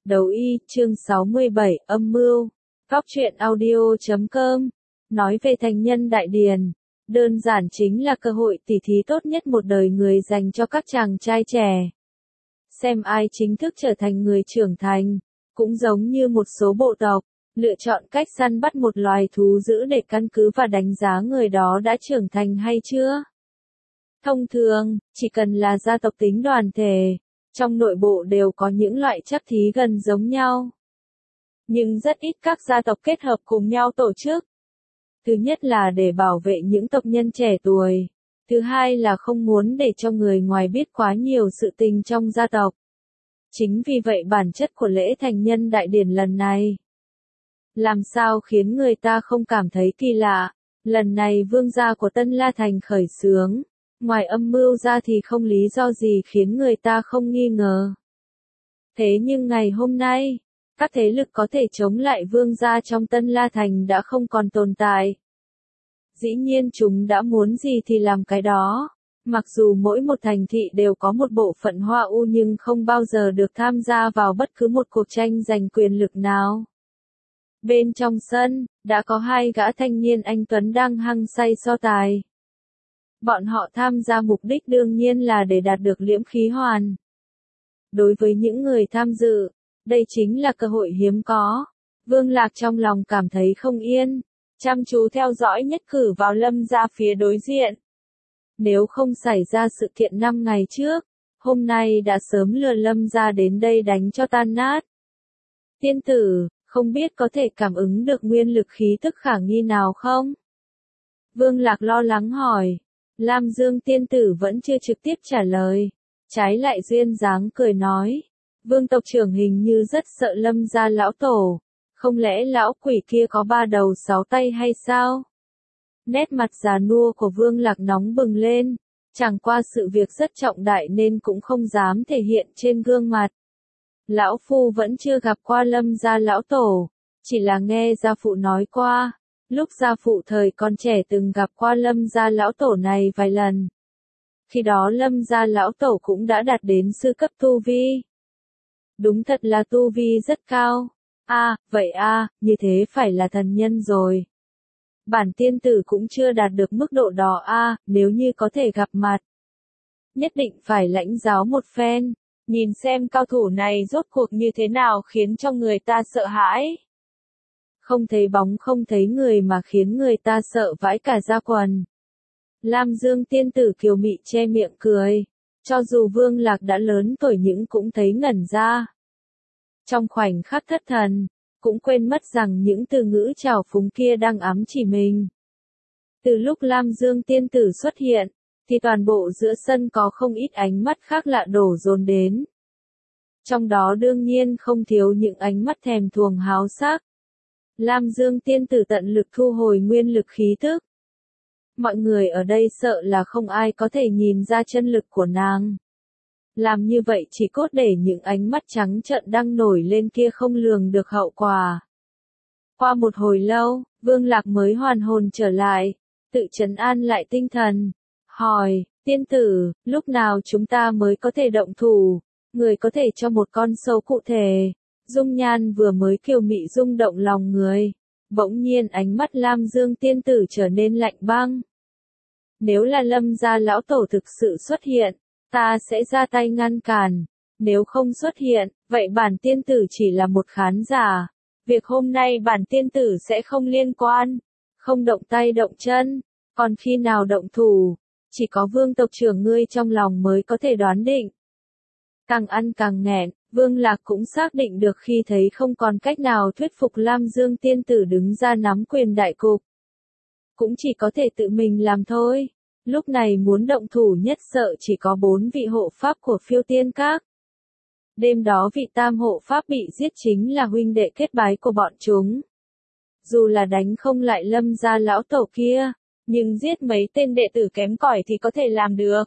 Đấu y, chương 67, âm mưu. Góc truyện audio.com. Nói về thành nhân đại điền, đơn giản chính là cơ hội tỉ thí tốt nhất một đời người dành cho các chàng trai trẻ. Xem ai chính thức trở thành người trưởng thành, cũng giống như một số bộ tộc, lựa chọn cách săn bắt một loài thú dữ để căn cứ và đánh giá người đó đã trưởng thành hay chưa. Thông thường, chỉ cần là gia tộc tính đoàn thể, trong nội bộ đều có những loại chắc thí gần giống nhau. Nhưng rất ít các gia tộc kết hợp cùng nhau tổ chức. Thứ nhất là để bảo vệ những tộc nhân trẻ tuổi. Thứ hai là không muốn để cho người ngoài biết quá nhiều sự tình trong gia tộc. Chính vì vậy bản chất của lễ thành nhân đại điển lần này làm sao khiến người ta không cảm thấy kỳ lạ. Lần này vương gia của Tân La Thành khởi xướng, ngoài âm mưu ra thì không lý do gì khiến người ta không nghi ngờ. Thế nhưng ngày hôm nay, các thế lực có thể chống lại vương gia trong Tân La Thành đã không còn tồn tại. Dĩ nhiên chúng đã muốn gì thì làm cái đó. Mặc dù mỗi một thành thị đều có một bộ phận Hoa U nhưng không bao giờ được tham gia vào bất cứ một cuộc tranh giành quyền lực nào. Bên trong sân, đã có hai gã thanh niên anh tuấn đang hăng say so tài. Bọn họ tham gia mục đích đương nhiên là để đạt được liễm khí hoàn. Đối với những người tham dự, đây chính là cơ hội hiếm có. Vương Lạc trong lòng cảm thấy không yên, chăm chú theo dõi nhất cử vào Lâm gia phía đối diện. Nếu không xảy ra sự kiện 5 ngày trước, hôm nay đã sớm lừa Lâm gia đến đây đánh cho tan nát. Tiên tử, không biết có thể cảm ứng được nguyên lực khí tức khả nghi nào không? Vương Lạc lo lắng hỏi. Lam Dương tiên tử vẫn chưa trực tiếp trả lời. Trái lại duyên dáng cười nói. Vương tộc trưởng hình như rất sợ Lâm gia lão tổ. Không lẽ lão quỷ kia có 3 đầu 6 tay hay sao? Nét mặt già nua của Vương Lạc nóng bừng lên. Chẳng qua sự việc rất trọng đại nên cũng không dám thể hiện trên gương mặt. Lão phu vẫn chưa gặp qua Lâm gia lão tổ. Chỉ là nghe gia phụ nói qua. Lúc gia phụ thời còn trẻ từng gặp qua Lâm gia lão tổ này vài lần. Khi đó Lâm gia lão tổ cũng đã đạt đến sư cấp tu vi. Đúng thật là tu vi rất cao. Vậy như thế phải là thần nhân rồi. Bản tiên tử cũng chưa đạt được mức độ đó nếu như có thể gặp mặt. Nhất định phải lãnh giáo một phen, nhìn xem cao thủ này rốt cuộc như thế nào khiến cho người ta sợ hãi. Không thấy bóng không thấy người mà khiến người ta sợ vãi cả da quần. Lam Dương tiên tử kiều mị che miệng cười. Cho dù Vương Lạc đã lớn tuổi nhưng cũng thấy ngẩn ra. Trong khoảnh khắc thất thần, cũng quên mất rằng những từ ngữ trào phúng kia đang ám chỉ mình. Từ lúc Lam Dương tiên tử xuất hiện, thì toàn bộ giữa sân có không ít ánh mắt khác lạ đổ dồn đến. Trong đó đương nhiên không thiếu những ánh mắt thèm thuồng háo sắc. Lam Dương tiên tử tận lực thu hồi nguyên lực khí tức. Mọi người ở đây sợ là không ai có thể nhìn ra chân lực của nàng. Làm như vậy chỉ cốt để những ánh mắt trắng trợn đang nổi lên kia không lường được hậu quả. Qua một hồi lâu, Vương Lạc mới hoàn hồn trở lại, tự trấn an lại tinh thần. Hỏi, tiên tử, lúc nào chúng ta mới có thể động thủ? Người có thể cho một con số cụ thể. Dung nhan vừa mới kiều mị rung động lòng người. Bỗng nhiên ánh mắt Lam Dương tiên tử trở nên lạnh băng. Nếu là Lâm gia lão tổ thực sự xuất hiện, ta sẽ ra tay ngăn cản. Nếu không xuất hiện, vậy bản tiên tử chỉ là một khán giả. Việc hôm nay bản tiên tử sẽ không liên quan. Không động tay động chân. Còn khi nào động thủ, chỉ có Vương tộc trưởng ngươi trong lòng mới có thể đoán định. Càng ăn càng nghẹn, Vương Lạc cũng xác định được khi thấy không còn cách nào thuyết phục Lam Dương tiên tử đứng ra nắm quyền đại cục. Cũng chỉ có thể tự mình làm thôi. Lúc này muốn động thủ nhất sợ chỉ có 4 vị hộ pháp của Phiêu Tiên Các. Đêm đó vị tam hộ pháp bị giết chính là huynh đệ kết bái của bọn chúng. Dù là đánh không lại Lâm gia lão tổ kia, nhưng giết mấy tên đệ tử kém cỏi thì có thể làm được.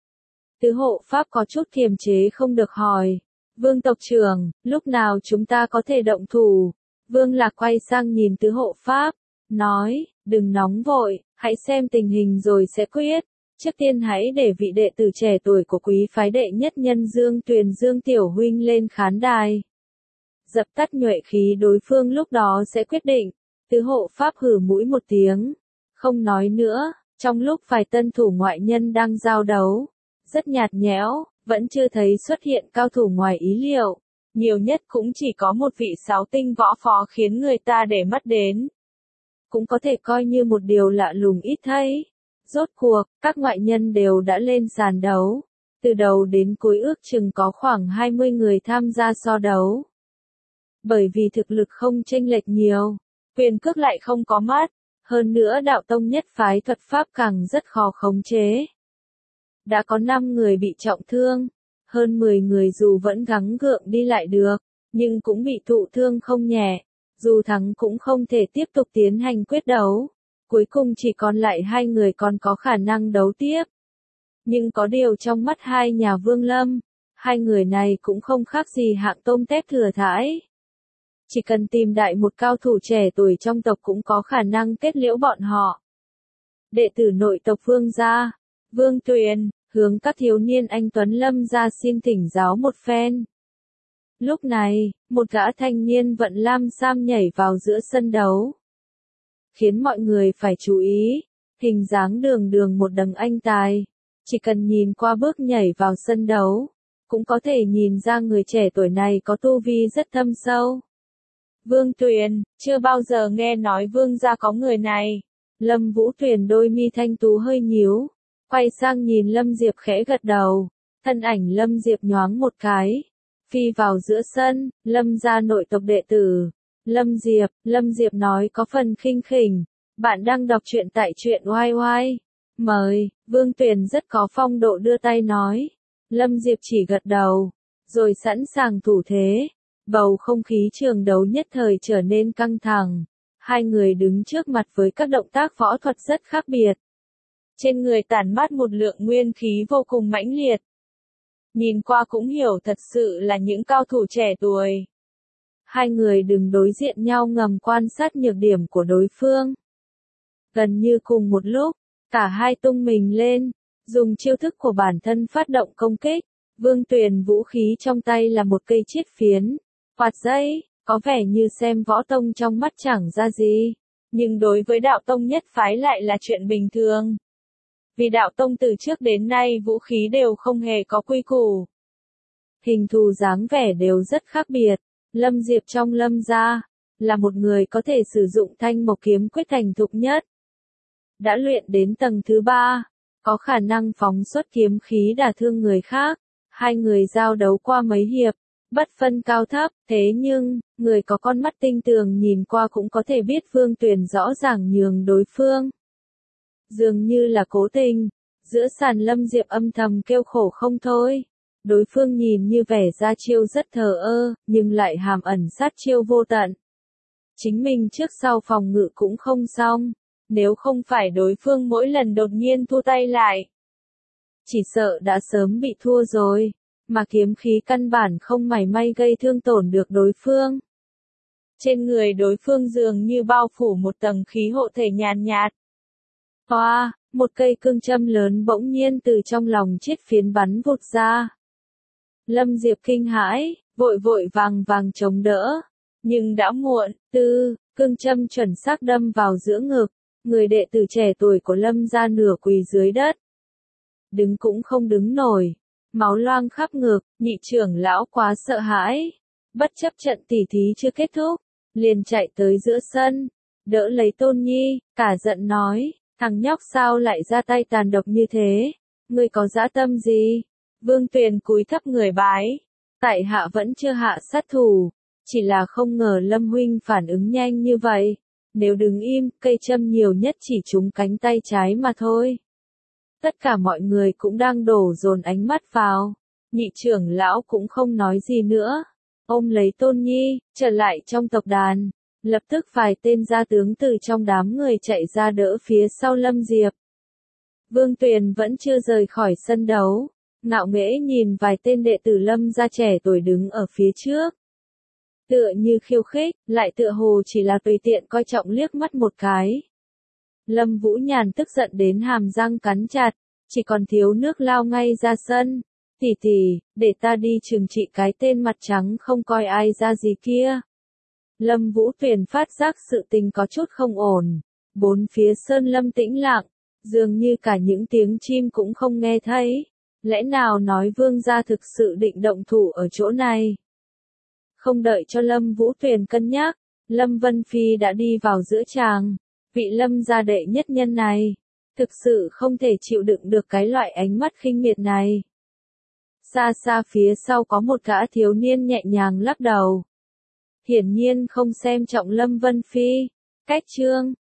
Tứ hộ pháp có chút kiềm chế không được hỏi. Vương tộc trưởng, lúc nào chúng ta có thể động thủ? Vương Lạc quay sang nhìn tứ hộ pháp, nói, đừng nóng vội, hãy xem tình hình rồi sẽ quyết. Trước tiên hãy để vị đệ tử trẻ tuổi của quý phái đệ nhất nhân Dương Tuyền Dương Tiểu Huynh lên khán đài. dập tắt nhuệ khí đối phương lúc đó sẽ quyết định. Tứ hộ pháp hử mũi một tiếng, không nói nữa, trong lúc vài tân thủ ngoại nhân đang giao đấu, rất nhạt nhẽo, vẫn chưa thấy xuất hiện cao thủ ngoài ý liệu. Nhiều nhất cũng chỉ có một vị 6 tinh võ phó khiến người ta để mắt đến. Cũng có thể coi như một điều lạ lùng ít thấy. Rốt cuộc, các ngoại nhân đều đã lên sàn đấu. Từ đầu đến cuối ước chừng có khoảng 20 người tham gia so đấu. Bởi vì thực lực không chênh lệch nhiều, quyền cước lại không có mắt, hơn nữa đạo tông nhất phái thuật pháp càng rất khó khống chế. Đã có 5 người bị trọng thương, hơn 10 người dù vẫn gắng gượng đi lại được, nhưng cũng bị thụ thương không nhẹ, dù thắng cũng không thể tiếp tục tiến hành quyết đấu. Cuối cùng chỉ còn lại 2 người còn có khả năng đấu tiếp. Nhưng có điều trong mắt hai nhà Vương Lâm, 2 người này cũng không khác gì hạng tôm tép thừa thãi. Chỉ cần tìm đại một cao thủ trẻ tuổi trong tộc cũng có khả năng kết liễu bọn họ. Đệ tử nội tộc Vương gia, Vương Tuyền, hướng các thiếu niên anh Tuấn Lâm ra xin thỉnh giáo một phen. Lúc này, một gã thanh niên vận lam sam nhảy vào giữa sân đấu. Khiến mọi người phải chú ý, hình dáng đường đường một đấng anh tài. Chỉ cần nhìn qua bước nhảy vào sân đấu, cũng có thể nhìn ra người trẻ tuổi này có tu vi rất thâm sâu. Vương Tuyền, chưa bao giờ nghe nói Vương gia có người này. Lâm Vũ Tuyền đôi mi thanh tú hơi nhíu, quay sang nhìn Lâm Diệp khẽ gật đầu, thân ảnh Lâm Diệp nhoáng một cái, phi vào giữa sân. Lâm gia nội tộc đệ tử. Lâm Diệp nói có phần khinh khỉnh, bạn đang đọc truyện tại truyện oai oai. Mời, Vương Tuyền rất có phong độ đưa tay nói. Lâm Diệp chỉ gật đầu, rồi sẵn sàng thủ thế. Bầu không khí trường đấu nhất thời trở nên căng thẳng. 2 người đứng trước mặt với các động tác võ thuật rất khác biệt. Trên người tản mát một lượng nguyên khí vô cùng mãnh liệt. Nhìn qua cũng hiểu thật sự là những cao thủ trẻ tuổi. 2 người đứng đối diện nhau ngầm quan sát nhược điểm của đối phương. Gần như cùng một lúc, cả hai tung mình lên, dùng chiêu thức của bản thân phát động công kích. Vương Tuyền vũ khí trong tay là một cây chiết phiến, quạt dây, có vẻ như xem võ tông trong mắt chẳng ra gì. Nhưng đối với đạo tông nhất phái lại là chuyện bình thường. Vì đạo tông từ trước đến nay vũ khí đều không hề có quy củ. Hình thù dáng vẻ đều rất khác biệt. Lâm Diệp trong Lâm gia, là một người có thể sử dụng thanh mộc kiếm quyết thành thục nhất. Đã luyện đến tầng thứ 3, có khả năng phóng xuất kiếm khí đả thương người khác. 2 người giao đấu qua mấy hiệp, bất phân cao thấp, thế nhưng, người có con mắt tinh tường nhìn qua cũng có thể biết Vương Tuyền rõ ràng nhường đối phương. Dường như là cố tình, giữa sàn Lâm Diệp âm thầm kêu khổ không thôi. Đối phương nhìn như vẻ ra chiêu rất thờ ơ, nhưng lại hàm ẩn sát chiêu vô tận. Chính mình trước sau phòng ngự cũng không xong, nếu không phải đối phương mỗi lần đột nhiên thu tay lại. Chỉ sợ đã sớm bị thua rồi, mà kiếm khí căn bản không mảy may gây thương tổn được đối phương. Trên người đối phương dường như bao phủ một tầng khí hộ thể nhàn nhạt. Hoa, một cây cương châm lớn bỗng nhiên từ trong lòng chiết phiến bắn vụt ra. Lâm Diệp kinh hãi, vội vội vàng chống đỡ. Nhưng đã muộn, cương châm chuẩn xác đâm vào giữa ngực. Người đệ tử trẻ tuổi của Lâm gia nửa quỳ dưới đất. Đứng cũng không đứng nổi. Máu loang khắp ngực, nhị trưởng lão quá sợ hãi. Bất chấp trận tỉ thí chưa kết thúc, liền chạy tới giữa sân, đỡ lấy Tôn Nhi, cả giận nói, thằng nhóc sao lại ra tay tàn độc như thế, ngươi có dã tâm gì? Vương Tuyền cúi thấp người bái, tại hạ vẫn chưa hạ sát thủ, chỉ là không ngờ Lâm huynh phản ứng nhanh như vậy, nếu đứng im, cây châm nhiều nhất chỉ trúng cánh tay trái mà thôi. Tất cả mọi người cũng đang đổ dồn ánh mắt vào, nhị trưởng lão cũng không nói gì nữa, ôm lấy Tôn Nhi, trở lại trong tộc đàn, lập tức vài tên gia tướng từ trong đám người chạy ra đỡ phía sau Lâm Diệp. Vương Tuyền vẫn chưa rời khỏi sân đấu, ngạo nghễ nhìn vài tên đệ tử Lâm gia trẻ tuổi đứng ở phía trước. Tựa như khiêu khích, lại tựa hồ chỉ là tùy tiện coi trọng liếc mắt một cái. Lâm Vũ Nhàn tức giận đến hàm răng cắn chặt, chỉ còn thiếu nước lao ngay ra sân. Tỷ tỷ, để ta đi trừng trị cái tên mặt trắng không coi ai ra gì kia. Lâm Vũ Tuyền phát giác sự tình có chút không ổn. Bốn phía sơn lâm tĩnh lặng, dường như cả những tiếng chim cũng không nghe thấy. Lẽ nào nói vương gia thực sự định động thủ ở chỗ này? Không đợi cho Lâm Vũ Tuyền cân nhắc, Lâm Vân Phi đã đi vào giữa tràng. Vị Lâm gia đệ nhất nhân này, thực sự không thể chịu đựng được cái loại ánh mắt khinh miệt này. Xa xa phía sau có một gã thiếu niên nhẹ nhàng lắc đầu. Hiển nhiên không xem trọng Lâm Vân Phi. Cách chương